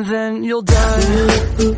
and then you'll die.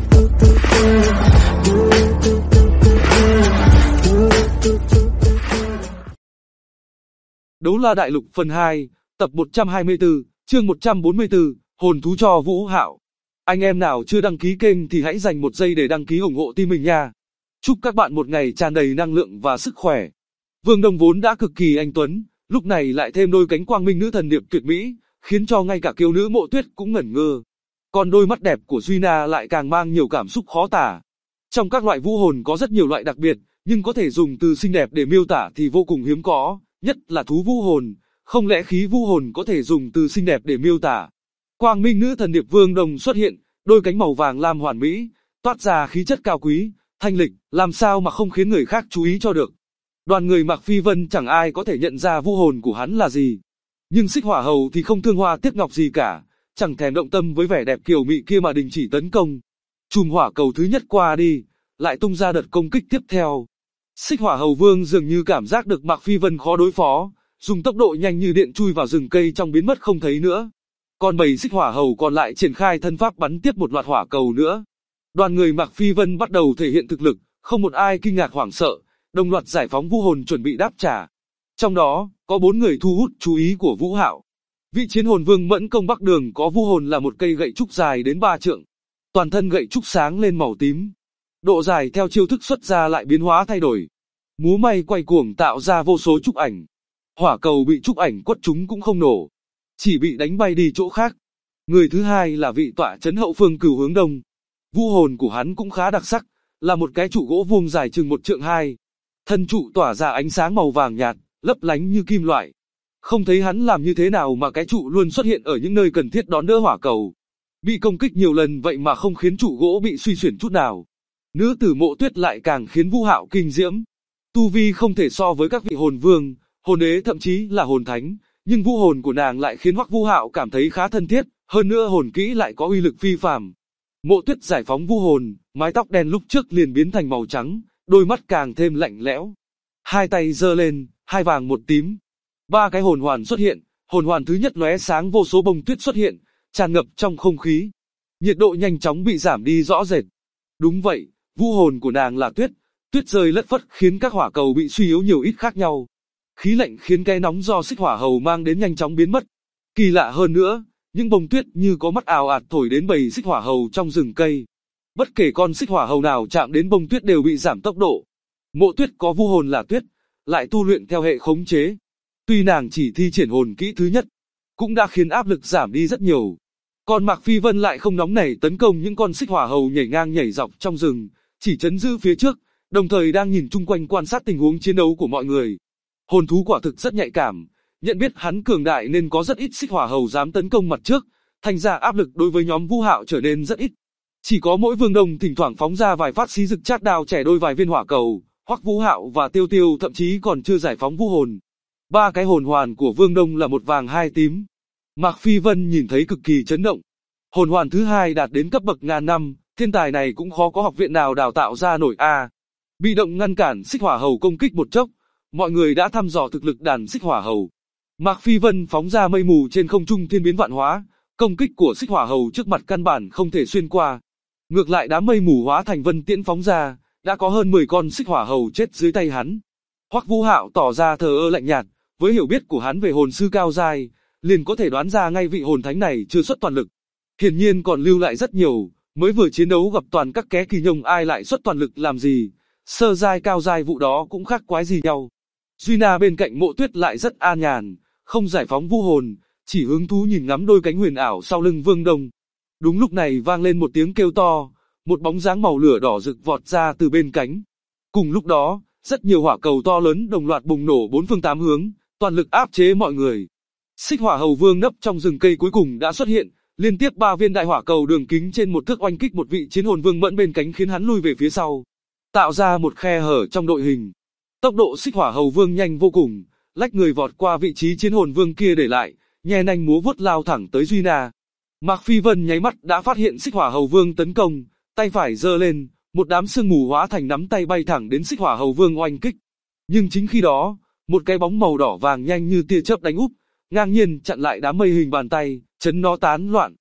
Đấu La Đại Lục phần 2, tập 124, chương 144, hồn thú cho Vũ Hạo. Anh em nào chưa đăng ký kênh thì hãy dành một giây để đăng ký ủng hộ team mình nha. Chúc các bạn một ngày tràn đầy năng lượng và sức khỏe. Vương Đông vốn đã cực kỳ anh tuấn, lúc này lại thêm đôi cánh quang minh nữ thần điệp tuyệt mỹ, khiến cho ngay cả kiều nữ Mộ Tuyết cũng ngẩn ngơ. Còn đôi mắt đẹp của Duy Na lại càng mang nhiều cảm xúc khó tả. Trong các loại vũ hồn có rất nhiều loại đặc biệt, nhưng có thể dùng từ xinh đẹp để miêu tả thì vô cùng hiếm có, nhất là thú vũ hồn, không lẽ khí vũ hồn có thể dùng từ xinh đẹp để miêu tả. Quang minh nữ thần điệp Vương Đông xuất hiện, đôi cánh màu vàng lam hoàn mỹ, toát ra khí chất cao quý, thanh lịch, làm sao mà không khiến người khác chú ý cho được. Đoàn người Mạc Phi Vân chẳng ai có thể nhận ra vũ hồn của hắn là gì. Nhưng Xích Hỏa Hầu thì không thương hoa tiếc ngọc gì cả, chẳng thèm động tâm với vẻ đẹp kiều mị kia mà đình chỉ tấn công. Chùm hỏa cầu thứ nhất qua đi, lại tung ra đợt công kích tiếp theo. Xích Hỏa Hầu Vương dường như cảm giác được Mạc Phi Vân khó đối phó, dùng tốc độ nhanh như điện chui vào rừng cây trong biến mất không thấy nữa. Còn 7 Xích Hỏa Hầu còn lại triển khai thân pháp bắn tiếp một loạt hỏa cầu nữa. Đoàn người Mạc Phi Vân bắt đầu thể hiện thực lực, không một ai kinh ngạc hoảng sợ, đồng loạt giải phóng vũ hồn chuẩn bị đáp trả. Trong đó, có 4 người thu hút chú ý của Vũ Hạo. Vị chiến hồn vương Mẫn Công Bắc Đường có vũ hồn là một cây gậy trúc dài đến 3 trượng. Toàn thân gậy trúc sáng lên màu tím. Độ dài theo chiêu thức xuất ra lại biến hóa thay đổi. Múa may quay cuồng tạo ra vô số trúc ảnh. Hỏa cầu bị trúc ảnh quất trúng cũng không nổ, chỉ bị đánh bay đi chỗ khác. Người thứ hai là vị tọa trấn hậu phương Cửu Hướng Đông. Vũ hồn của hắn cũng khá đặc sắc, là một cái trụ gỗ vuông dài chừng 1 trượng 2. Thân trụ tỏa ra ánh sáng màu vàng nhạt, lấp lánh như kim loại. Không thấy hắn làm như thế nào mà cái trụ luôn xuất hiện ở những nơi cần thiết đón đỡ hỏa cầu. Bị công kích nhiều lần vậy mà không khiến trụ gỗ bị suy xuyển chút nào. Nữ tử Mộ Tuyết lại càng khiến Vũ Hạo kinh diễm. Tu vi không thể so với các vị hồn vương, hồn đế thậm chí là hồn thánh, nhưng vũ hồn của nàng lại khiến Hoắc Vũ Hạo cảm thấy khá thân thiết, hơn nữa hồn kỹ lại có uy lực phi phàm. Mộ Tuyết giải phóng vũ hồn, mái tóc đen lúc trước liền biến thành màu trắng, đôi mắt càng thêm lạnh lẽo. Hai tay giơ lên, 2 vàng 1 tím. 3 cái hồn hoàn xuất hiện, hồn hoàn thứ nhất lóe sáng vô số bông tuyết xuất hiện, tràn ngập trong không khí. Nhiệt độ nhanh chóng bị giảm đi rõ rệt. Đúng vậy, vũ hồn của nàng là tuyết, tuyết rơi lất phất khiến các hỏa cầu bị suy yếu nhiều ít khác nhau. Khí lạnh khiến cái nóng do Xích Hỏa Hầu mang đến nhanh chóng biến mất. Kỳ lạ hơn nữa, những bông tuyết như có mắt ào ạt thổi đến bầy Xích Hỏa Hầu trong rừng cây. Bất kể con Xích Hỏa Hầu nào chạm đến bông tuyết đều bị giảm tốc độ. Mộ Tuyết có vũ hồn là tuyết, lại tu luyện theo hệ khống chế. Tuy nàng chỉ thi triển hồn kỹ thứ nhất, cũng đã khiến áp lực giảm đi rất nhiều. Còn Mạc Phi Vân lại không nóng nảy tấn công những con Xích Hỏa Hầu nhảy ngang nhảy dọc trong rừng, chỉ trấn giữ phía trước, đồng thời đang nhìn chung quanh quan sát tình huống chiến đấu của mọi người. Hồn thú quả thực rất nhạy cảm, nhận biết hắn cường đại nên có rất ít Xích Hỏa Hầu dám tấn công mặt trước, thành ra áp lực đối với nhóm Vũ Hạo trở nên rất ít. Chỉ có mỗi Vương Đông thỉnh thoảng phóng ra vài phát xí rực chát đao chẻ đôi vài viên hỏa cầu, Hoắc Vũ Hạo và Tiêu Tiêu thậm chí còn chưa giải phóng vũ hồn. 3 cái hồn hoàn của Vương Đông là 1 vàng 2 tím. Mạc Phi Vân nhìn thấy cực kỳ chấn động. Hồn hoàn thứ hai đạt đến cấp bậc ngàn năm, thiên tài này cũng khó có học viện nào đào tạo ra nổi a. Bị động ngăn cản Xích Hỏa Hầu công kích một chốc, mọi người đã thăm dò thực lực đàn Xích Hỏa Hầu. Mạc Phi Vân phóng ra mây mù trên không trung thiên biến vạn hóa, công kích của Xích Hỏa Hầu trước mặt căn bản không thể xuyên qua. Ngược lại đám mây mù hóa thành vân tiễn phóng ra, đã có hơn 10 con Xích Hỏa Hầu chết dưới tay hắn. Hoắc Vũ Hạo tỏ ra thờ ơ lạnh nhạt, với hiểu biết của hắn về hồn sư cao giai, liền có thể đoán ra ngay vị hồn thánh này chưa xuất toàn lực. Hiển nhiên còn lưu lại rất nhiều, mới vừa chiến đấu gặp toàn các ké kỳ nhông ai lại xuất toàn lực làm gì, sơ giai cao giai vụ đó cũng khác quái gì nhau. Duy Na bên cạnh Mộ Tuyết lại rất an nhàn, không giải phóng vũ hồn, chỉ hứng thú nhìn ngắm đôi cánh huyền ảo sau lưng Vương Đông. Đúng lúc này vang lên một tiếng kêu to, một bóng dáng màu lửa đỏ rực vọt ra từ bên cánh. Cùng lúc đó, rất nhiều hỏa cầu to lớn đồng loạt bùng nổ 4 phương 8 hướng, toàn lực áp chế mọi người. Xích Hỏa Hầu Vương nấp trong rừng cây cuối cùng đã xuất hiện, liên tiếp 3 viên đại hỏa cầu đường kính trên 1 thước oanh kích một vị chiến hồn vương Mẫn bên cánh khiến hắn lui về phía sau, tạo ra một khe hở trong đội hình. Tốc độ Xích Hỏa Hầu Vương nhanh vô cùng, lách người vọt qua vị trí chiến hồn vương kia để lại, nhe nanh múa vuốt lao thẳng tới Duy Na. Mạc Phi Vân nháy mắt đã phát hiện Xích Hỏa Hầu Vương tấn công, tay phải giơ lên, một đám sương mù hóa thành nắm tay bay thẳng đến Xích Hỏa Hầu Vương oanh kích. Nhưng chính khi đó, một cái bóng màu đỏ vàng nhanh như tia chớp đánh úp, ngang nhiên chặn lại đám mây hình bàn tay, chấn nó tán loạn.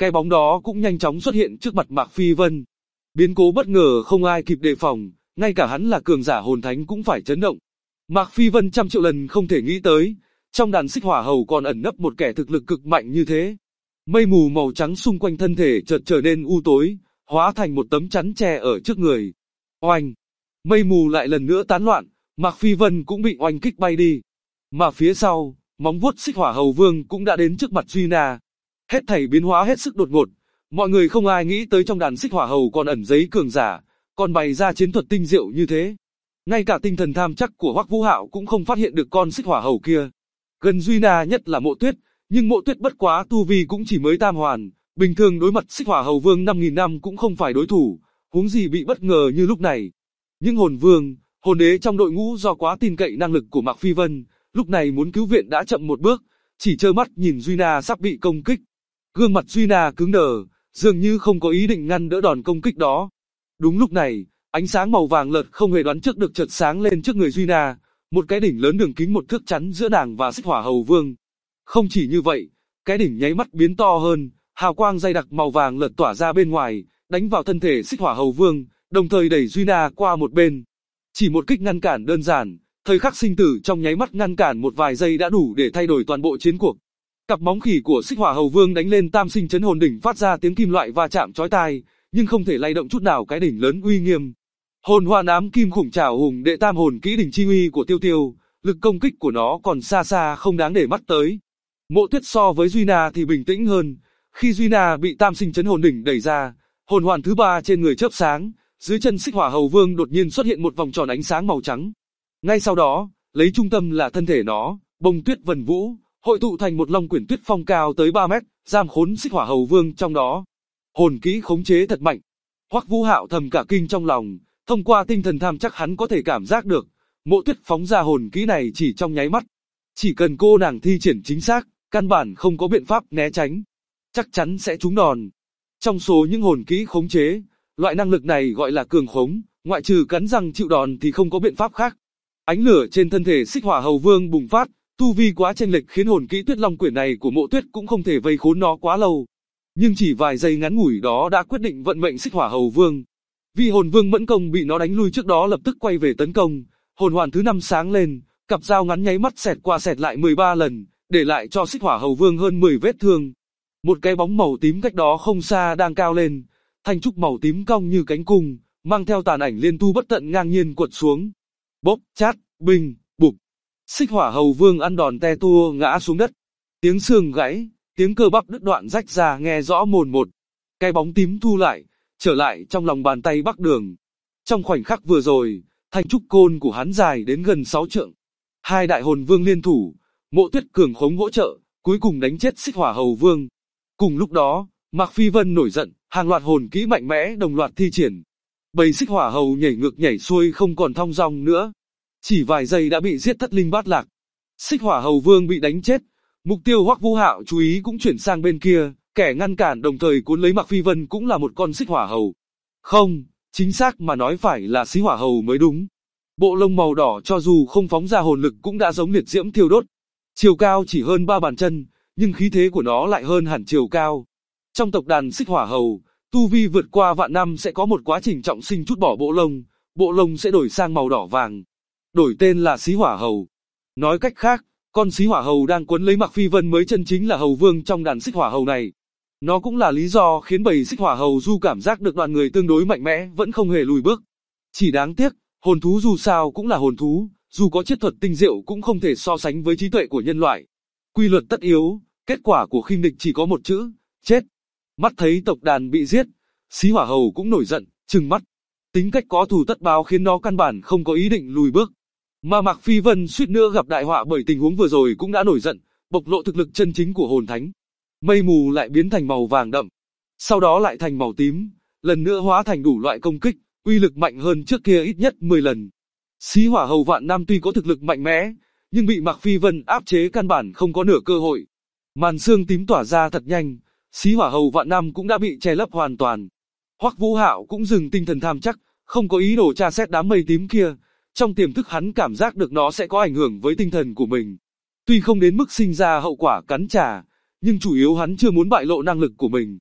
Cái bóng đó cũng nhanh chóng xuất hiện trước mặt Mạc Phi Vân. Biến cố bất ngờ không ai kịp đề phòng, ngay cả hắn là cường giả hồn thánh cũng phải chấn động. Mạc Phi Vân trăm triệu lần không thể nghĩ tới, trong đàn xích hỏa hầu còn ẩn nấp một kẻ thực lực cực mạnh như thế. Mây mù màu trắng xung quanh thân thể chợt trở nên u tối, hóa thành một tấm chắn che ở trước người. Oanh! Mây mù lại lần nữa tán loạn, Mạc Phi Vân cũng bị oanh kích bay đi. Mà phía sau, móng vuốt xích hỏa hầu vương cũng đã đến trước mặt Duy Na. Hết thảy biến hóa hết sức đột ngột, mọi người không ai nghĩ tới trong đàn xích hỏa hầu còn ẩn giấy cường giả, còn bày ra chiến thuật tinh diệu như thế. Ngay cả tinh thần tham chắc của Hoắc Vũ Hạo cũng không phát hiện được con xích hỏa hầu kia. Gần Duy Na nhất là Mộ Tuyết, nhưng Mộ Tuyết bất quá tu vi cũng chỉ mới tam hoàn, bình thường đối mặt xích hỏa hầu vương 5.000 năm cũng không phải đối thủ, huống gì bị bất ngờ như lúc này. Những hồn vương, hồn đế trong đội ngũ do quá tin cậy năng lực của Mạc Phi Vân, lúc này muốn cứu viện đã chậm một bước, chỉ trơ mắt nhìn Duy Na sắp bị công kích. Gương mặt Duy Na cứng đờ, dường như không có ý định ngăn đỡ đòn công kích đó. Đúng lúc này, ánh sáng màu vàng lợt không hề đoán trước được chợt sáng lên trước người Duy Na, một cái đỉnh lớn đường kính 1 thước chắn giữa nàng và xích hỏa hầu vương. Không chỉ như vậy, cái đỉnh nháy mắt biến to hơn, hào quang dày đặc màu vàng lợt tỏa ra bên ngoài, đánh vào thân thể xích hỏa hầu vương, đồng thời đẩy Duy Na qua một bên. Chỉ một kích ngăn cản đơn giản, thời khắc sinh tử trong nháy mắt ngăn cản một vài giây đã đủ để thay đổi toàn bộ chiến cuộc. Cặp móng khỉ của xích hỏa hầu vương đánh lên tam sinh chấn hồn đỉnh phát ra tiếng kim loại va chạm chói tai, nhưng không thể lay động chút nào cái đỉnh lớn uy nghiêm. Hồn Hoàn Ám Kim Khủng Trảo Hùng Đệ Tam Hồn Kỹ đỉnh chi uy của Tiêu Tiêu, lực công kích của nó còn xa xa không đáng để mắt tới. Mộ Tuyết so với Duy Na thì bình tĩnh hơn, khi Duy Na bị tam sinh chấn hồn đỉnh đẩy ra, hồn hoàn thứ 3 trên người chớp sáng, dưới chân xích hỏa hầu vương đột nhiên xuất hiện một vòng tròn ánh sáng màu trắng. Ngay sau đó, lấy trung tâm là thân thể nó, bông tuyết vần vũ, hội tụ thành một long quyển tuyết phong cao tới 3 mét, giam khốn xích hỏa hầu vương trong đó. Hồn kỹ khống chế thật mạnh. Hoắc Vũ Hạo thầm cả kinh trong lòng, thông qua tinh thần tham chắc hắn có thể cảm giác được, Mộ Tuyết phóng ra hồn kỹ này chỉ trong nháy mắt. Chỉ cần cô nàng thi triển chính xác, căn bản không có biện pháp né tránh, chắc chắn sẽ trúng đòn. Trong số những hồn kỹ khống chế, loại năng lực này gọi là cường khống, ngoại trừ cắn răng chịu đòn thì không có biện pháp khác. Ánh lửa trên thân thể xích hỏa hầu vương bùng phát, tu vi quá chênh lệch khiến hồn kỹ Tuyết Long quyển này của Mộ Tuyết cũng không thể vây khốn nó quá lâu. Nhưng chỉ vài giây ngắn ngủi đó đã quyết định vận mệnh xích hỏa hầu vương. Vì hồn vương mẫn công bị nó đánh lui trước đó lập tức quay về tấn công, hồn hoàn thứ 5 sáng lên, cặp dao ngắn nháy mắt xẹt qua xẹt lại 13 lần, để lại cho xích hỏa hầu vương hơn 10 vết thương. Một cái bóng màu tím cách đó không xa đang cao lên, thanh trúc màu tím cong như cánh cung, mang theo tàn ảnh liên tu bất tận ngang nhiên quật xuống. Bốp, chát, bình, bụp. Xích hỏa hầu vương ăn đòn te tua ngã xuống đất. Tiếng xương gãy, tiếng cơ bắp đứt đoạn rách ra nghe rõ mồn một. Cái bóng tím thu lại, trở lại trong lòng bàn tay Bắc Đường. Trong khoảnh khắc vừa rồi, thanh trúc côn của hắn dài đến gần 6 trượng. Hai đại hồn vương liên thủ, Mộ Tuyết cường khống hỗ trợ, cuối cùng đánh chết xích hỏa hầu vương. Cùng lúc đó, Mạc Phi Vân nổi giận, hàng loạt hồn kỹ mạnh mẽ đồng loạt thi triển. Bầy xích hỏa hầu nhảy ngược nhảy xuôi không còn thong dong nữa. Chỉ vài giây đã bị giết thất linh bát lạc. Xích hỏa hầu vương bị đánh chết, mục tiêu Hoắc Vũ Hạo chú ý cũng chuyển sang bên kia, kẻ ngăn cản đồng thời cuốn lấy Mạc Phi Vân cũng là một con xích hỏa hầu. Không, chính xác mà nói phải là xích hỏa hầu mới đúng. Bộ lông màu đỏ cho dù không phóng ra hồn lực cũng đã giống liệt diễm thiêu đốt. Chiều cao chỉ hơn 3 bàn chân, nhưng khí thế của nó lại hơn hẳn chiều cao. Trong tộc đàn xích hỏa hầu, tu vi vượt qua vạn năm sẽ có một quá trình trọng sinh trút bỏ bộ lông sẽ đổi sang màu đỏ vàng. Đổi tên là xí hỏa hầu. Nói cách khác, con xí hỏa hầu đang quấn lấy Mạc Phi Vân mới chân chính là hầu vương trong đàn xích hỏa hầu này. Nó cũng là lý do khiến bầy xích hỏa hầu dù cảm giác được đoàn người tương đối mạnh mẽ vẫn không hề lùi bước. Chỉ đáng tiếc, hồn thú dù sao cũng là hồn thú, dù có chiết thuật tinh diệu cũng không thể so sánh với trí tuệ của nhân loại. Quy luật tất yếu, kết quả của khinh địch chỉ có một chữ, chết. Mắt thấy tộc đàn bị giết, xí hỏa hầu cũng nổi giận, trừng mắt. Tính cách có thù tất báo khiến nó căn bản không có ý định lùi bước. Mà Mạc Phi Vân suýt nữa gặp đại họa bởi tình huống vừa rồi cũng đã nổi giận, bộc lộ thực lực chân chính của hồn thánh. Mây mù lại biến thành màu vàng đậm, sau đó lại thành màu tím, lần nữa hóa thành đủ loại công kích, uy lực mạnh hơn trước kia ít nhất 10 lần. Xí hỏa hầu vạn năm tuy có thực lực mạnh mẽ, nhưng bị Mạc Phi Vân áp chế căn bản không có nửa cơ hội. Màn xương tím tỏa ra thật nhanh, xí hỏa hầu vạn năm cũng đã bị che lấp hoàn toàn. Hoắc Vũ Hạo cũng dừng tinh thần tham chắc, không có ý đồ tra xét đám mây tím kia. Trong tiềm thức hắn cảm giác được nó sẽ có ảnh hưởng với tinh thần của mình. Tuy không đến mức sinh ra hậu quả cắn trả, nhưng chủ yếu hắn chưa muốn bại lộ năng lực của mình.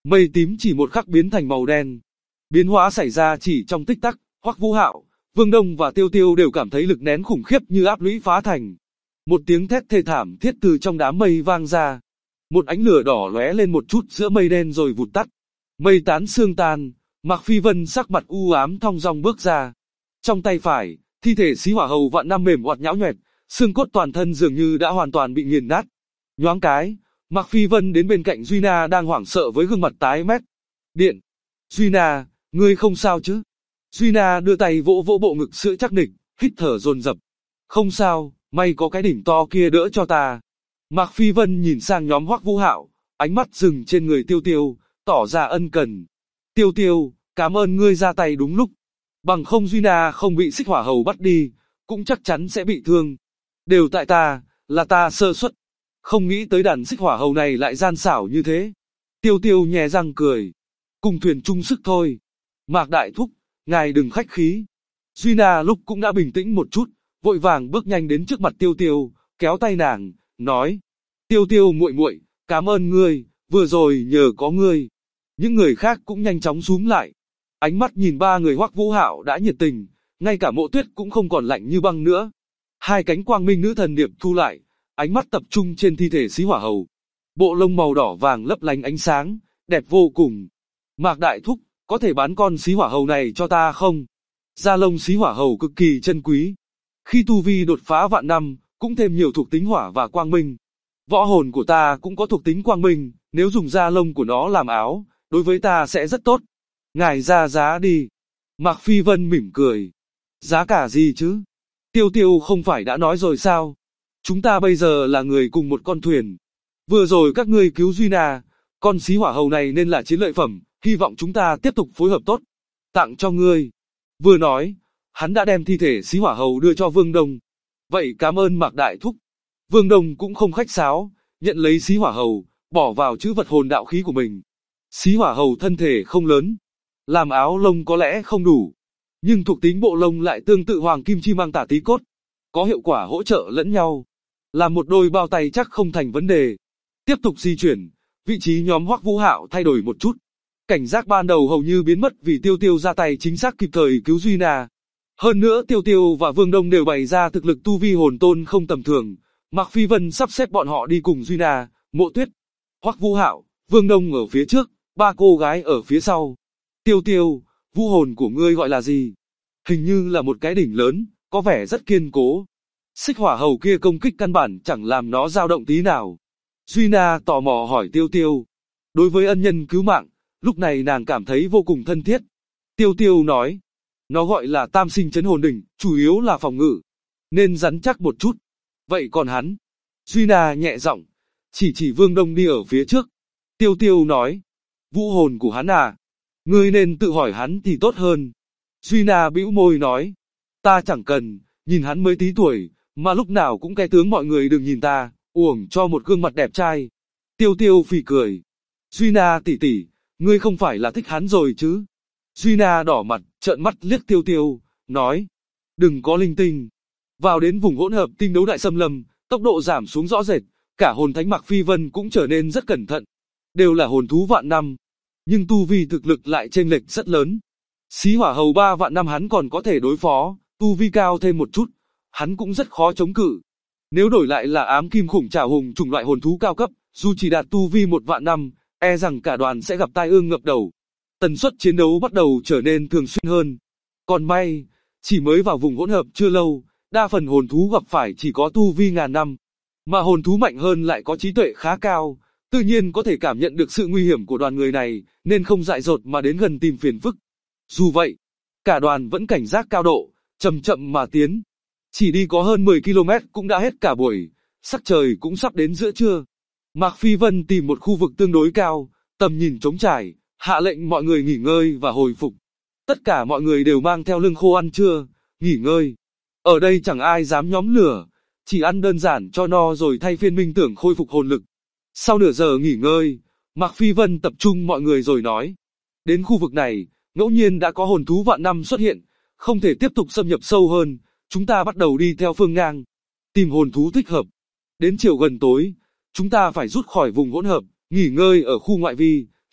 Mây tím chỉ một khắc biến thành màu đen. Biến hóa xảy ra chỉ trong tích tắc, Hoắc Vũ Hạo, Vương Đông và Tiêu Tiêu đều cảm thấy lực nén khủng khiếp như áp lũy phá thành. Một tiếng thét thê thảm thiết từ trong đám mây vang ra. Một ánh lửa đỏ lóe lên một chút giữa mây đen rồi vụt tắt. Mây tán sương tan, Mạc Phi Vân sắc mặt u ám thong dong bước ra. Trong tay phải, thi thể Xí Hỏa Hầu vạn năm mềm oặt nhão nhoẹt, xương cốt toàn thân dường như đã hoàn toàn bị nghiền nát. Nhoáng cái, Mạc Phi Vân đến bên cạnh Duy Na đang hoảng sợ với gương mặt tái mét. Điện, Duy Na, ngươi không sao chứ? Duy Na đưa tay vỗ vỗ bộ ngực sữa chắc nịch, hít thở dồn dập. Không sao, may có cái đỉnh to kia đỡ cho ta. Mạc Phi Vân nhìn sang nhóm Hoắc Vũ Hạo, ánh mắt dừng trên người Tiêu Tiêu, tỏ ra ân cần. Tiêu Tiêu, cảm ơn ngươi ra tay đúng lúc. Bằng không Duy Na không bị Xích Hỏa Hầu bắt đi, cũng chắc chắn sẽ bị thương. Đều tại ta, là ta sơ suất. Không nghĩ tới đàn Xích Hỏa Hầu này lại gian xảo như thế. Tiêu Tiêu nhè răng cười. Cùng thuyền chung sức thôi. Mạc Đại Thúc, ngài đừng khách khí. Duy Na lúc cũng đã bình tĩnh một chút, vội vàng bước nhanh đến trước mặt Tiêu Tiêu, kéo tay nàng, nói: Tiêu Tiêu muội muội, cảm ơn ngươi, vừa rồi nhờ có ngươi. Những người khác cũng nhanh chóng xúm lại. Ánh mắt nhìn ba người Hoắc Vũ Hạo đã nhiệt tình, ngay cả Mộ Tuyết cũng không còn lạnh như băng nữa. Hai cánh quang minh nữ thần điệp thu lại, ánh mắt tập trung trên thi thể Xí Hỏa Hầu. Bộ lông màu đỏ vàng lấp lánh ánh sáng, đẹp vô cùng. Mạc Đại Thúc, có thể bán con Xí Hỏa Hầu này cho ta không? Da lông Xí Hỏa Hầu cực kỳ chân quý. Khi tu vi đột phá vạn năm, cũng thêm nhiều thuộc tính hỏa và quang minh. Võ hồn của ta cũng có thuộc tính quang minh, nếu dùng da lông của nó làm áo, đối với ta sẽ rất tốt. Ngài ra giá đi. Mạc Phi Vân mỉm cười. Giá cả gì chứ? Tiêu Tiêu không phải đã nói rồi sao? Chúng ta bây giờ là người cùng một con thuyền. Vừa rồi các ngươi cứu Duy Na, con Xí Hỏa Hầu này nên là chiến lợi phẩm, hy vọng chúng ta tiếp tục phối hợp tốt. Tặng cho ngươi. Vừa nói, hắn đã đem thi thể Xí Hỏa Hầu đưa cho Vương Đông. Vậy cảm ơn Mạc Đại Thúc. Vương Đông cũng không khách sáo, nhận lấy Xí Hỏa Hầu, bỏ vào chữ vật hồn đạo khí của mình. Xí Hỏa Hầu thân thể không lớn, làm áo lông có lẽ không đủ, nhưng thuộc tính bộ lông lại tương tự hoàng kim chi mang tả tí cốt, có hiệu quả hỗ trợ lẫn nhau. Làm một đôi bao tay chắc không thành vấn đề. Tiếp tục di chuyển, vị trí nhóm Hoắc Vũ Hạo thay đổi một chút. Cảnh giác ban đầu hầu như biến mất vì Tiêu Tiêu ra tay chính xác kịp thời cứu Duy Na. Hơn nữa Tiêu Tiêu và Vương Đông đều bày ra thực lực tu vi hồn tôn không tầm thường. Mạc Phi Vân sắp xếp bọn họ đi cùng Duy Na, Mộ Tuyết, Hoắc Vũ Hạo, Vương Đông ở phía trước, ba cô gái ở phía sau. Tiêu Tiêu, vũ hồn của ngươi gọi là gì? Hình như là một cái đỉnh lớn, có vẻ rất kiên cố. Xích Hỏa Hầu kia công kích căn bản chẳng làm nó dao động tí nào. Duy Na tò mò hỏi Tiêu Tiêu. Đối với ân nhân cứu mạng, lúc này nàng cảm thấy vô cùng thân thiết. Tiêu Tiêu nói, nó gọi là Tam Sinh Chấn Hồn Đỉnh, chủ yếu là phòng ngự, nên rắn chắc một chút. Vậy còn hắn? Duy Na nhẹ giọng, chỉ Vương Đông đi ở phía trước. Tiêu Tiêu nói, vũ hồn của hắn à? Ngươi nên tự hỏi hắn thì tốt hơn. Duy Na bĩu môi nói, ta chẳng cần, nhìn hắn mới tí tuổi, mà lúc nào cũng cái tướng mọi người đừng nhìn ta, uổng cho một gương mặt đẹp trai. Tiêu Tiêu phì cười. Duy Na tỷ tỷ, ngươi không phải là thích hắn rồi chứ? Duy Na đỏ mặt, trợn mắt liếc Tiêu Tiêu, nói, đừng có linh tinh. Vào đến vùng hỗn hợp tinh đấu đại xâm lâm, tốc độ giảm xuống rõ rệt, cả hồn thánh Mạc Phi Vân cũng trở nên rất cẩn thận. Đều là hồn thú vạn năm, nhưng tu vi thực lực lại chênh lệch rất lớn. Xí Hỏa Hầu 3 vạn năm hắn còn có thể đối phó, tu vi cao thêm một chút, hắn cũng rất khó chống cự. Nếu đổi lại là ám kim khủng trảo hùng chủng loại hồn thú cao cấp, dù chỉ đạt tu vi 1 vạn năm, e rằng cả đoàn sẽ gặp tai ương ngập đầu. Tần suất chiến đấu bắt đầu trở nên thường xuyên hơn. Còn may, chỉ mới vào vùng hỗn hợp chưa lâu, đa phần hồn thú gặp phải chỉ có tu vi ngàn năm, mà hồn thú mạnh hơn lại có trí tuệ khá cao, tự nhiên có thể cảm nhận được sự nguy hiểm của đoàn người này, nên không dại dột mà đến gần tìm phiền phức. Dù vậy, cả đoàn vẫn cảnh giác cao độ, chậm chậm mà tiến. Chỉ đi có hơn 10 km cũng đã hết cả buổi, sắc trời cũng sắp đến giữa trưa. Mạc Phi Vân tìm một khu vực tương đối cao, tầm nhìn trống trải, hạ lệnh mọi người nghỉ ngơi và hồi phục. Tất cả mọi người đều mang theo lương khô ăn trưa, nghỉ ngơi. Ở đây chẳng ai dám nhóm lửa, chỉ ăn đơn giản cho no rồi thay phiên minh tưởng khôi phục hồn lực. Sau nửa giờ nghỉ ngơi, Mạc Phi Vân tập trung mọi người rồi nói, đến khu vực này, ngẫu nhiên đã có hồn thú vạn năm xuất hiện, không thể tiếp tục xâm nhập sâu hơn, chúng ta bắt đầu đi theo phương ngang, tìm hồn thú thích hợp. Đến chiều gần tối, chúng ta phải rút khỏi vùng hỗn hợp, nghỉ ngơi ở khu ngoại vi,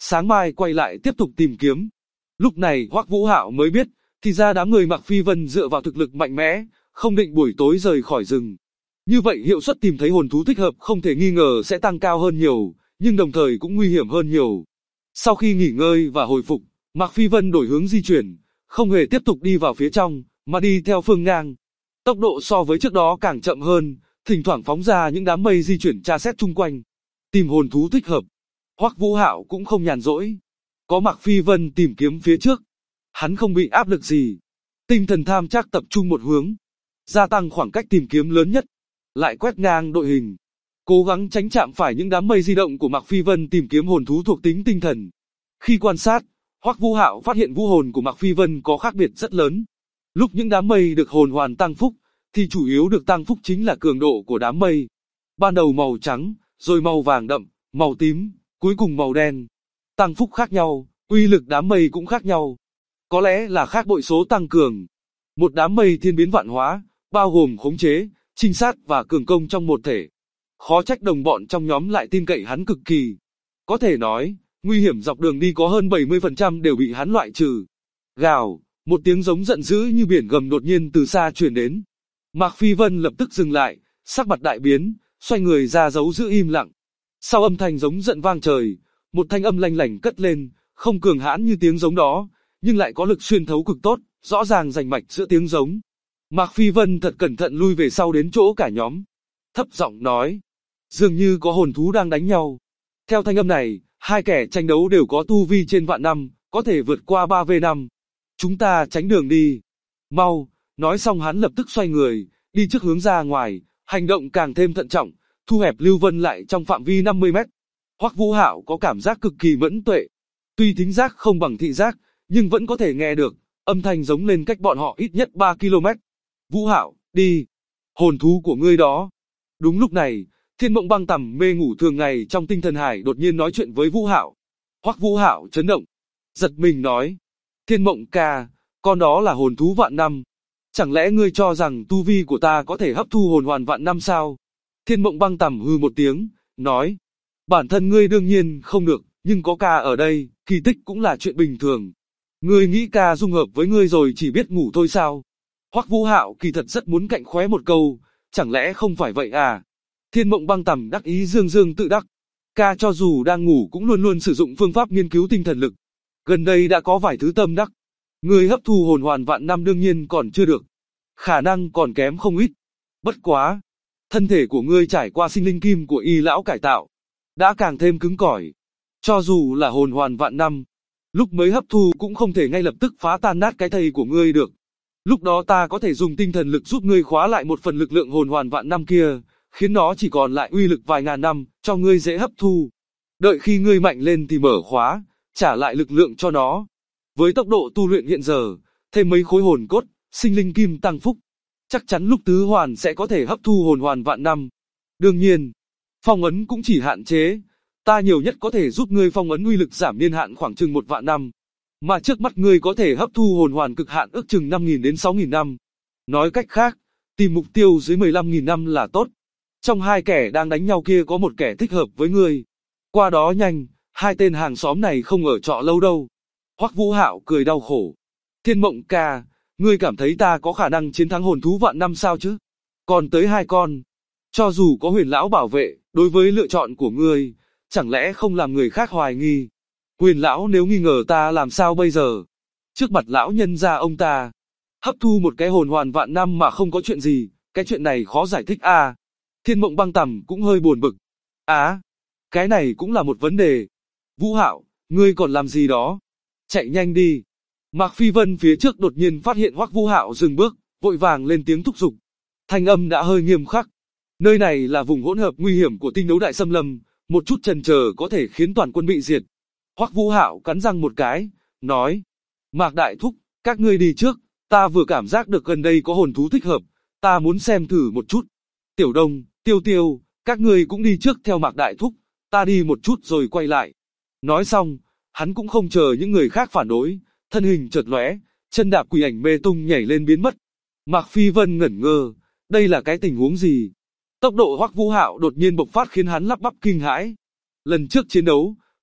Sáng mai quay lại tiếp tục tìm kiếm. Lúc này Hoắc Vũ Hạo mới biết, thì ra đám người Mạc Phi Vân dựa vào thực lực mạnh mẽ, không định buổi tối rời khỏi rừng. Như vậy hiệu suất tìm thấy hồn thú thích hợp không thể nghi ngờ sẽ tăng cao hơn nhiều, nhưng đồng thời cũng nguy hiểm hơn nhiều. Sau khi nghỉ ngơi và hồi phục, Mạc Phi Vân đổi hướng di chuyển, không hề tiếp tục đi vào phía trong, mà đi theo phương ngang. Tốc độ so với trước đó càng chậm hơn, thỉnh thoảng phóng ra những đám mây di chuyển tra xét chung quanh, tìm hồn thú thích hợp. Hoắc Vũ Hạo cũng không nhàn rỗi, có Mạc Phi Vân tìm kiếm phía trước, hắn không bị áp lực gì. Tinh thần tham chắc tập trung một hướng, gia tăng khoảng cách tìm kiếm lớn nhất, lại quét ngang đội hình, cố gắng tránh chạm phải những đám mây di động của Mạc Phi Vân tìm kiếm hồn thú thuộc tính tinh thần. Khi quan sát, Hoắc Vũ Hạo phát hiện vũ hồn của Mạc Phi Vân có khác biệt rất lớn. Lúc những đám mây được hồn hoàn tăng phúc, thì chủ yếu được tăng phúc chính là cường độ của đám mây. Ban đầu màu trắng, rồi màu vàng đậm, màu tím, cuối cùng màu đen. Tăng phúc khác nhau, uy lực đám mây cũng khác nhau. Có lẽ là khác bội số tăng cường. Một đám mây thiên biến vạn hóa, bao gồm khống chế, trinh sát và cường công trong một thể. Khó trách đồng bọn trong nhóm lại tin cậy hắn cực kỳ. Có thể nói, nguy hiểm dọc đường đi có hơn 70% đều bị hắn loại trừ. Gào, một tiếng giống giận dữ như biển gầm đột nhiên từ xa truyền đến. Mạc Phi Vân lập tức dừng lại, sắc mặt đại biến, xoay người ra giấu giữ im lặng. Sau âm thanh giống giận vang trời, một thanh âm lanh lảnh cất lên, không cường hãn như tiếng giống đó, nhưng lại có lực xuyên thấu cực tốt, rõ ràng rành mạch giữa tiếng giống. Mạc Phi Vân thật cẩn thận lui về sau đến chỗ cả nhóm, thấp giọng nói, dường như có hồn thú đang đánh nhau. Theo thanh âm này, hai kẻ tranh đấu đều có tu vi trên vạn năm, có thể vượt qua 3v5. Chúng ta tránh đường đi. Mau, nói xong hắn lập tức xoay người, đi trước hướng ra ngoài, hành động càng thêm thận trọng, thu hẹp Lưu Vân lại trong phạm vi 50 mét. Hoắc Vũ Hạo có cảm giác cực kỳ mẫn tuệ. Tuy thính giác không bằng thị giác, nhưng vẫn có thể nghe được, âm thanh giống lên cách bọn họ ít nhất 3 km. Vũ Hạo, đi. Hồn thú của ngươi đó. Đúng lúc này, Thiên Mộng Băng Tầm mê ngủ thường ngày trong tinh thần hải đột nhiên nói chuyện với Vũ Hạo. Hoắc Vũ Hạo chấn động, giật mình nói, Thiên Mộng ca, con đó là hồn thú vạn năm. Chẳng lẽ ngươi cho rằng tu vi của ta có thể hấp thu hồn hoàn vạn năm sao? Thiên Mộng Băng Tầm hừ một tiếng, nói, bản thân ngươi đương nhiên không được, nhưng có ca ở đây, kỳ tích cũng là chuyện bình thường. Ngươi nghĩ ca dung hợp với ngươi rồi chỉ biết ngủ thôi sao? Hoắc Vũ Hạo kỳ thật rất muốn cạnh khóe một câu, chẳng lẽ không phải vậy à? Thiên Mộng Băng Tầm đắc ý dương dương tự đắc. Ca cho dù đang ngủ cũng luôn luôn sử dụng phương pháp nghiên cứu tinh thần lực. Gần đây đã có vài thứ tâm đắc. Ngươi hấp thu hồn hoàn vạn năm đương nhiên còn chưa được. Khả năng còn kém không ít. Bất quá, thân thể của ngươi trải qua sinh linh kim của y lão cải tạo, đã càng thêm cứng cỏi. Cho dù là hồn hoàn vạn năm, lúc mới hấp thu cũng không thể ngay lập tức phá tan nát cái thây của ngươi được. Lúc đó ta có thể dùng tinh thần lực giúp ngươi khóa lại một phần lực lượng hồn hoàn vạn năm kia, khiến nó chỉ còn lại uy lực vài ngàn năm, cho ngươi dễ hấp thu. Đợi khi ngươi mạnh lên thì mở khóa, trả lại lực lượng cho nó. Với tốc độ tu luyện hiện giờ, thêm mấy khối hồn cốt, sinh linh kim tăng phúc, chắc chắn lúc tứ hoàn sẽ có thể hấp thu hồn hoàn vạn năm. Đương nhiên, phong ấn cũng chỉ hạn chế, ta nhiều nhất có thể giúp ngươi phong ấn uy lực giảm niên hạn khoảng chừng 1 vạn năm, mà trước mắt ngươi có thể hấp thu hồn hoàn cực hạn ước chừng 5.000 đến 6.000 năm. Nói cách khác, tìm mục tiêu dưới 15.000 năm là tốt. Trong hai kẻ đang đánh nhau kia có một kẻ thích hợp với ngươi. Qua đó nhanh, hai tên hàng xóm này không ở trọ lâu đâu. Hoắc Vũ Hạo cười đau khổ. Thiên Mộng ca, ngươi cảm thấy ta có khả năng chiến thắng hồn thú vạn năm sao chứ? Còn tới 2 con. Cho dù có Huyền lão bảo vệ, đối với lựa chọn của ngươi, chẳng lẽ không làm người khác hoài nghi? Huyền lão nếu nghi ngờ ta làm sao bây giờ? Trước mặt lão nhân gia ông ta, hấp thu một cái hồn hoàn vạn năm mà không có chuyện gì, cái chuyện này khó giải thích à? Thiên Mộng Băng Tầm cũng hơi buồn bực. Cái này cũng là một vấn đề. Vũ Hạo, ngươi còn làm gì đó? Chạy nhanh đi. Mạc Phi Vân phía trước đột nhiên phát hiện Hoắc Vũ Hạo dừng bước, vội vàng lên tiếng thúc giục. Thanh âm đã hơi nghiêm khắc. Nơi này là vùng hỗn hợp nguy hiểm của tinh đấu đại xâm lâm, một chút chần chờ có thể khiến toàn quân bị diệt. Hoắc Vũ Hạo cắn răng một cái, nói: Mạc đại thúc, các ngươi đi trước, ta vừa cảm giác được gần đây có hồn thú thích hợp, ta muốn xem thử một chút. Tiểu Đông, Tiêu Tiêu, các ngươi cũng đi trước theo Mạc đại thúc, ta đi một chút rồi quay lại. Nói xong, hắn cũng không chờ những người khác phản đối, thân hình chợt lóe, chân đạp quỷ ảnh mê tung nhảy lên biến mất. Mạc Phi Vân ngẩn ngơ, đây là cái tình huống gì? Tốc độ Hoắc Vũ Hạo đột nhiên bộc phát khiến hắn lắp bắp kinh hãi. Lần trước chiến đấu,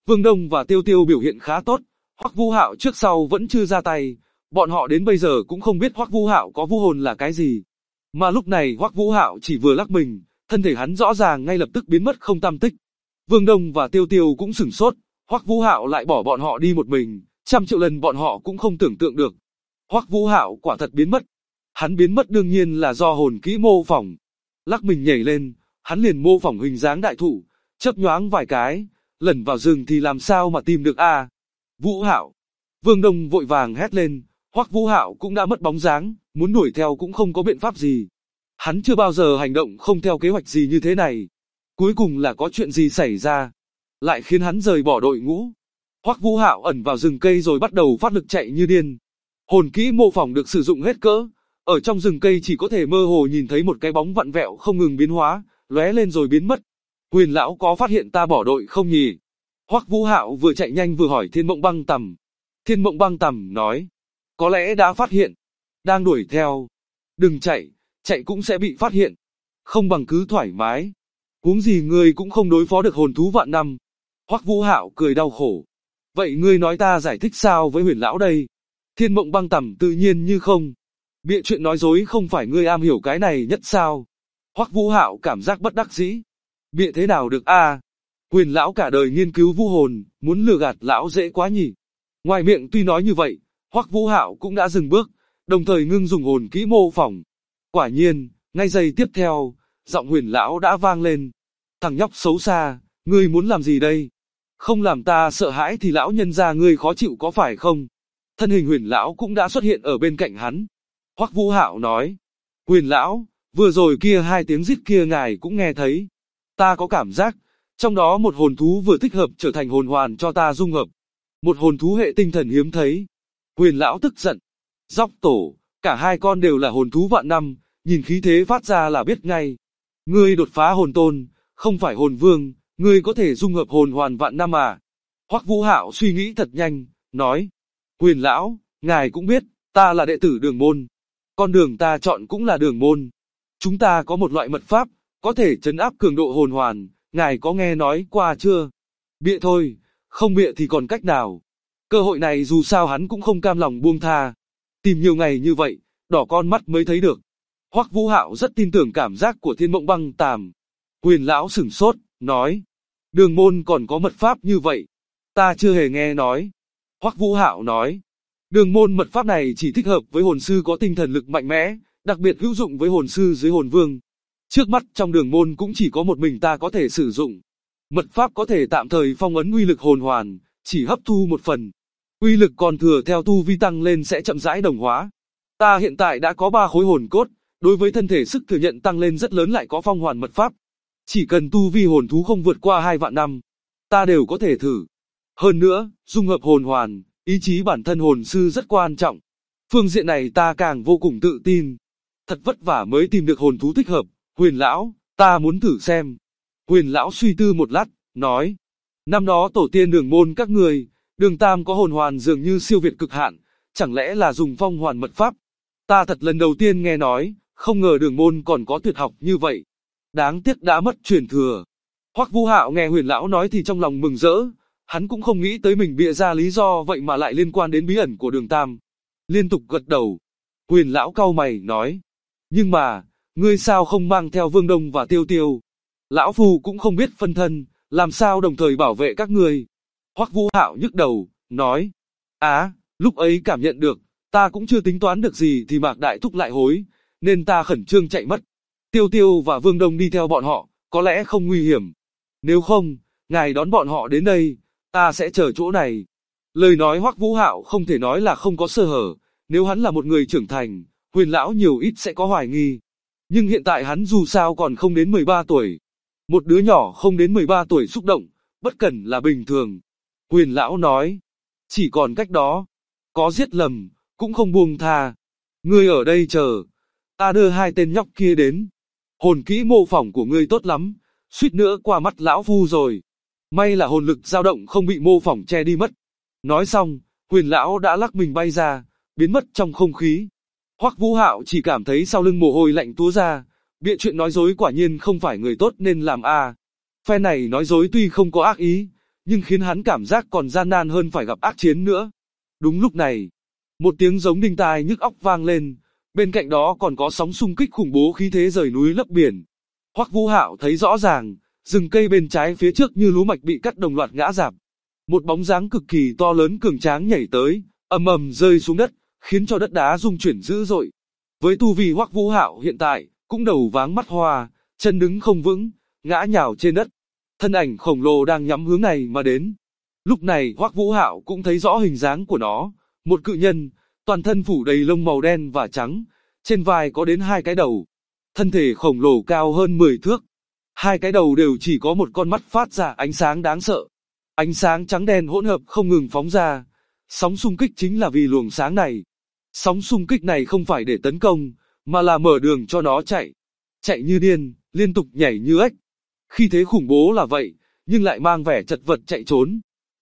Vương Đông và Tiêu Tiêu biểu hiện khá tốt, Hoắc Vũ Hạo trước sau vẫn chưa ra tay, bọn họ đến bây giờ cũng không biết Hoắc Vũ Hạo có vũ hồn là cái gì. Mà lúc này Hoắc Vũ Hạo chỉ vừa lắc mình, thân thể hắn rõ ràng ngay lập tức biến mất không tăm tích. Vương Đông và Tiêu Tiêu cũng sửng sốt, Hoắc Vũ Hạo lại bỏ bọn họ đi một mình, trăm triệu lần bọn họ cũng không tưởng tượng được. Hoắc Vũ Hạo quả thật biến mất. Hắn biến mất đương nhiên là do hồn kỹ mô phỏng. Lắc mình nhảy lên, hắn liền mô phỏng hình dáng đại thụ, chớp nhoáng vài cái, lẩn vào rừng thì làm sao mà tìm được a? Vũ Hạo! Vương Đông vội vàng hét lên, Hoắc Vũ Hạo cũng đã mất bóng dáng, muốn đuổi theo cũng không có biện pháp gì. Hắn chưa bao giờ hành động không theo kế hoạch gì như thế này. Cuối cùng là có chuyện gì xảy ra, lại khiến hắn rời bỏ đội ngũ. Hoắc Vũ Hạo ẩn vào rừng cây rồi bắt đầu phát lực chạy như điên. Hồn kỹ mô phỏng được sử dụng hết cỡ, ở trong rừng cây chỉ có thể mơ hồ nhìn thấy một cái bóng vặn vẹo không ngừng biến hóa, lóe lên rồi biến mất. Huyền lão có phát hiện ta bỏ đội không nhỉ? Hoắc Vũ Hạo vừa chạy nhanh vừa hỏi Thiên Mộng Băng Tầm. Thiên Mộng Băng Tầm nói, có lẽ đã phát hiện, đang đuổi theo. Đừng chạy, chạy cũng sẽ bị phát hiện. Không bằng cứ thoải mái. Huống gì ngươi cũng không đối phó được hồn thú vạn năm. Hoắc Vũ Hạo cười đau khổ. Vậy ngươi nói ta giải thích sao với Huyền lão đây? Thiên Mộng Băng Tầm tự nhiên như không. Bịa chuyện nói dối không phải ngươi am hiểu cái này nhất sao? Hoắc Vũ Hạo cảm giác bất đắc dĩ. Bịa thế nào được a? Huyền lão cả đời nghiên cứu vũ hồn, muốn lừa gạt lão dễ quá nhỉ? Ngoài miệng tuy nói như vậy, Hoắc Vũ Hạo cũng đã dừng bước, đồng thời ngưng dùng hồn kỹ mô phỏng. Quả nhiên, ngay giây tiếp theo, giọng Huyền lão đã vang lên. Thằng nhóc xấu xa, ngươi muốn làm gì đây? Không làm ta sợ hãi thì lão nhân gia ngươi khó chịu có phải không? Thân hình Huyền lão cũng đã xuất hiện ở bên cạnh hắn. Hoắc Vũ Hạo nói, Huyền lão, vừa rồi kia hai tiếng rít kia ngài cũng nghe thấy. Ta có cảm giác, trong đó một hồn thú vừa thích hợp trở thành hồn hoàn cho ta dung hợp. Một hồn thú hệ tinh thần hiếm thấy. Huyền lão tức giận. Dốc tổ, cả hai con đều là hồn thú vạn năm, nhìn khí thế phát ra là biết ngay. Ngươi đột phá hồn tôn, không phải hồn vương, ngươi có thể dung hợp hồn hoàn vạn năm à? Hoắc Vũ Hạo suy nghĩ thật nhanh, nói. Huyền lão, ngài cũng biết, ta là đệ tử Đường môn. Con đường ta chọn cũng là Đường môn. Chúng ta có một loại mật pháp, có thể trấn áp cường độ hồn hoàn, ngài có nghe nói qua chưa? Bịa thôi, không bịa thì còn cách nào. Cơ hội này dù sao hắn cũng không cam lòng buông tha. Tìm nhiều ngày như vậy, đỏ con mắt mới thấy được. Hoắc Vũ Hạo rất tin tưởng cảm giác của Thiên Mộng Băng Tàm. Huyền lão sửng sốt, nói. Đường môn còn có mật pháp như vậy. Ta chưa hề nghe nói. Hoắc Vũ Hạo nói. Đường môn mật pháp này chỉ thích hợp với hồn sư có tinh thần lực mạnh mẽ, đặc biệt hữu dụng với hồn sư dưới hồn vương. Trước mắt trong đường môn cũng chỉ có một mình ta có thể sử dụng. Mật pháp có thể tạm thời phong ấn uy lực hồn hoàn, chỉ hấp thu một phần. Uy lực còn thừa theo tu vi tăng lên sẽ chậm rãi đồng hóa. Ta hiện tại đã có 3 khối hồn cốt, đối với thân thể sức thừa nhận tăng lên rất lớn lại có phong hoàn mật pháp. Chỉ cần tu vi hồn thú không vượt qua 2 vạn năm, ta đều có thể thử. Hơn nữa, dung hợp hồn hoàn, ý chí bản thân hồn sư rất quan trọng. Phương diện này ta càng vô cùng tự tin. Thật vất vả mới tìm được hồn thú thích hợp. Huyền lão, ta muốn thử xem. Huyền lão suy tư một lát, nói. Năm đó tổ tiên Đường môn các người, Đường Tam có hồn hoàn dường như siêu việt cực hạn, chẳng lẽ là dùng phong hoàn mật pháp? Ta thật lần đầu tiên nghe nói, không ngờ Đường môn còn có tuyệt học như vậy. Đáng tiếc đã mất truyền thừa. Hoắc Vũ Hạo nghe Huyền lão nói thì trong lòng mừng rỡ, hắn cũng không nghĩ tới mình bịa ra lý do vậy mà lại liên quan đến bí ẩn của Đường Tam. Liên tục gật đầu. Huyền lão cau mày nói, nhưng mà, ngươi sao không mang theo Vương Đông và Tiêu Tiêu? Lão Phu cũng không biết phân thân, làm sao đồng thời bảo vệ các ngươi? Hoắc Vũ Hạo nhức đầu, nói, lúc ấy cảm nhận được, ta cũng chưa tính toán được gì thì Mạc Đại Thúc lại hối, nên ta khẩn trương chạy mất. Tiêu Tiêu và Vương Đông đi theo bọn họ, có lẽ không nguy hiểm. Nếu không, ngài đón bọn họ đến đây, ta sẽ chờ chỗ này. Lời nói Hoắc Vũ Hạo không thể nói là không có sơ hở, nếu hắn là một người trưởng thành, Huyền lão nhiều ít sẽ có hoài nghi. Nhưng hiện tại hắn dù sao còn không đến 13 tuổi. Một đứa nhỏ không đến 13 tuổi xúc động, bất cẩn là bình thường. Huyền lão nói, chỉ còn cách đó. Có giết lầm, cũng không buông tha. Ngươi ở đây chờ, ta đưa 2 tên nhóc kia đến. Hồn kỹ mô phỏng của ngươi tốt lắm, suýt nữa qua mắt lão phu rồi. May là hồn lực dao động không bị mô phỏng che đi mất. Nói xong, Huyền lão đã lắc mình bay ra, biến mất trong không khí. Hoắc Vũ Hạo chỉ cảm thấy sau lưng mồ hôi lạnh túa ra, bịa chuyện nói dối quả nhiên không phải người tốt nên làm a. Phe này nói dối tuy không có ác ý, nhưng khiến hắn cảm giác còn gian nan hơn phải gặp ác chiến nữa. Đúng lúc này, một tiếng giống đinh tai nhức óc vang lên, bên cạnh đó còn có sóng xung kích khủng bố khí thế rời núi lấp biển. Hoắc Vũ Hạo thấy rõ ràng, rừng cây bên trái phía trước như lúa mạch bị cắt đồng loạt ngã rạp. Một bóng dáng cực kỳ to lớn cường tráng nhảy tới, ầm ầm rơi xuống đất, khiến cho đất đá rung chuyển dữ dội. Với tu vi Hoắc Vũ Hạo hiện tại, cũng đầu váng mắt hoa, chân đứng không vững, ngã nhào trên đất. Thân ảnh khổng lồ đang nhắm hướng này mà đến. Lúc này Hoắc Vũ Hạo cũng thấy rõ hình dáng của nó, một cự nhân, toàn thân phủ đầy lông màu đen và trắng, trên vai có đến 2 cái đầu. Thân thể khổng lồ cao hơn 10 thước. 2 cái đầu đều chỉ có một con mắt phát ra ánh sáng đáng sợ. Ánh sáng trắng đen hỗn hợp không ngừng phóng ra. Sóng xung kích chính là vì luồng sáng này. Sóng xung kích này không phải để tấn công, mà là mở đường cho nó chạy. Chạy như điên, liên tục nhảy như ếch. Khi thế khủng bố là vậy, nhưng lại mang vẻ chật vật chạy trốn.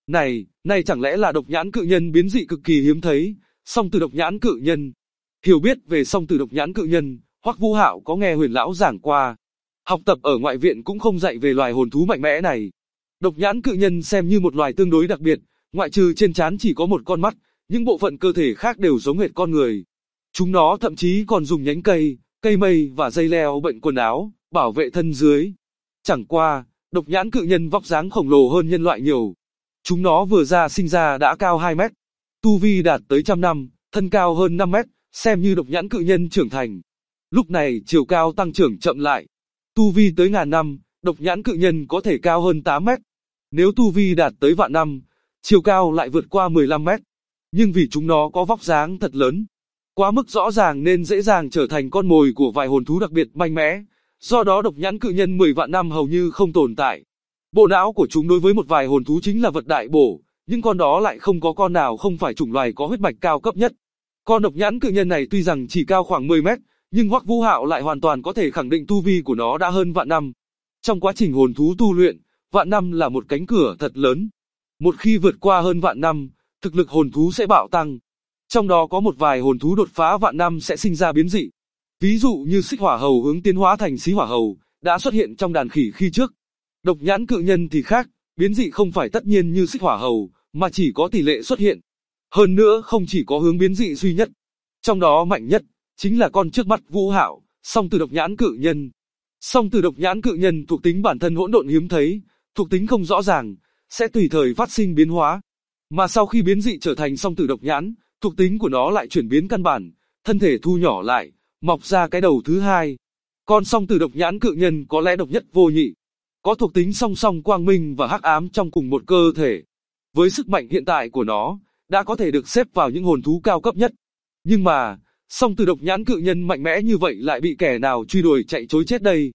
Này chẳng lẽ là độc nhãn cự nhân biến dị cực kỳ hiếm thấy, song từ độc nhãn cự nhân. Hiểu biết về song từ độc nhãn cự nhân, Hoắc Vũ Hạo có nghe Huyền lão giảng qua. Học tập ở ngoại viện cũng không dạy về loài hồn thú mạnh mẽ này. Độc nhãn cự nhân xem như một loài tương đối đặc biệt, ngoại trừ trên trán chỉ có một con mắt, những bộ phận cơ thể khác đều giống hệt con người. Chúng nó thậm chí còn dùng nhánh cây, cây mây và dây leo bệnh quần áo, bảo vệ thân dưới. Chẳng qua, độc nhãn cự nhân vóc dáng khổng lồ hơn nhân loại nhiều. Chúng nó vừa ra sinh ra đã cao 2 mét. Tu vi đạt tới 100 năm, thân cao hơn 5 mét, xem như độc nhãn cự nhân trưởng thành. Lúc này chiều cao tăng trưởng chậm lại. Tu vi tới 1000 năm, độc nhãn cự nhân có thể cao hơn 8 mét. Nếu tu vi đạt tới vạn năm, chiều cao lại vượt qua 15 mét. Nhưng vì chúng nó có vóc dáng thật lớn, quá mức rõ ràng nên dễ dàng trở thành con mồi của vài hồn thú đặc biệt mạnh mẽ. Do đó độc nhãn cự nhân 10 vạn năm hầu như không tồn tại. Bộ não của chúng đối với một vài hồn thú chính là vật đại bổ, nhưng con đó lại không có con nào không phải chủng loài có huyết mạch cao cấp nhất. Con độc nhãn cự nhân này tuy rằng chỉ cao khoảng 10 mét, nhưng Hoắc Vũ Hạo lại hoàn toàn có thể khẳng định tu vi của nó đã hơn vạn năm. Trong quá trình hồn thú tu luyện, vạn năm là một cánh cửa thật lớn. Một khi vượt qua hơn vạn năm, thực lực hồn thú sẽ bạo tăng. Trong đó có một vài hồn thú đột phá vạn năm sẽ sinh ra biến dị. Ví dụ như Xích Hỏa Hầu hướng tiến hóa thành Xí Hỏa Hầu, đã xuất hiện trong đàn khỉ khi trước. Độc nhãn cự nhân thì khác, biến dị không phải tất nhiên như Xích Hỏa Hầu, mà chỉ có tỷ lệ xuất hiện. Hơn nữa không chỉ có hướng biến dị duy nhất. Trong đó mạnh nhất, chính là con trước mắt Vũ Hạo, song từ độc nhãn cự nhân. Song từ độc nhãn cự nhân thuộc tính bản thân hỗn độn hiếm thấy, thuộc tính không rõ ràng, sẽ tùy thời phát sinh biến hóa. Mà sau khi biến dị trở thành song từ độc nhãn, thuộc tính của nó lại chuyển biến căn bản, thân thể thu nhỏ lại, mọc ra cái đầu thứ hai. Con song từ độc nhãn cự nhân có lẽ độc nhất vô nhị, có thuộc tính song song quang minh và hắc ám trong cùng một cơ thể. Với sức mạnh hiện tại của nó, đã có thể được xếp vào những hồn thú cao cấp nhất. Nhưng mà, song từ độc nhãn cự nhân mạnh mẽ như vậy lại bị kẻ nào truy đuổi chạy trối chết đây?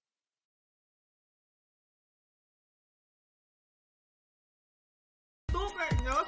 Túp này, nhớ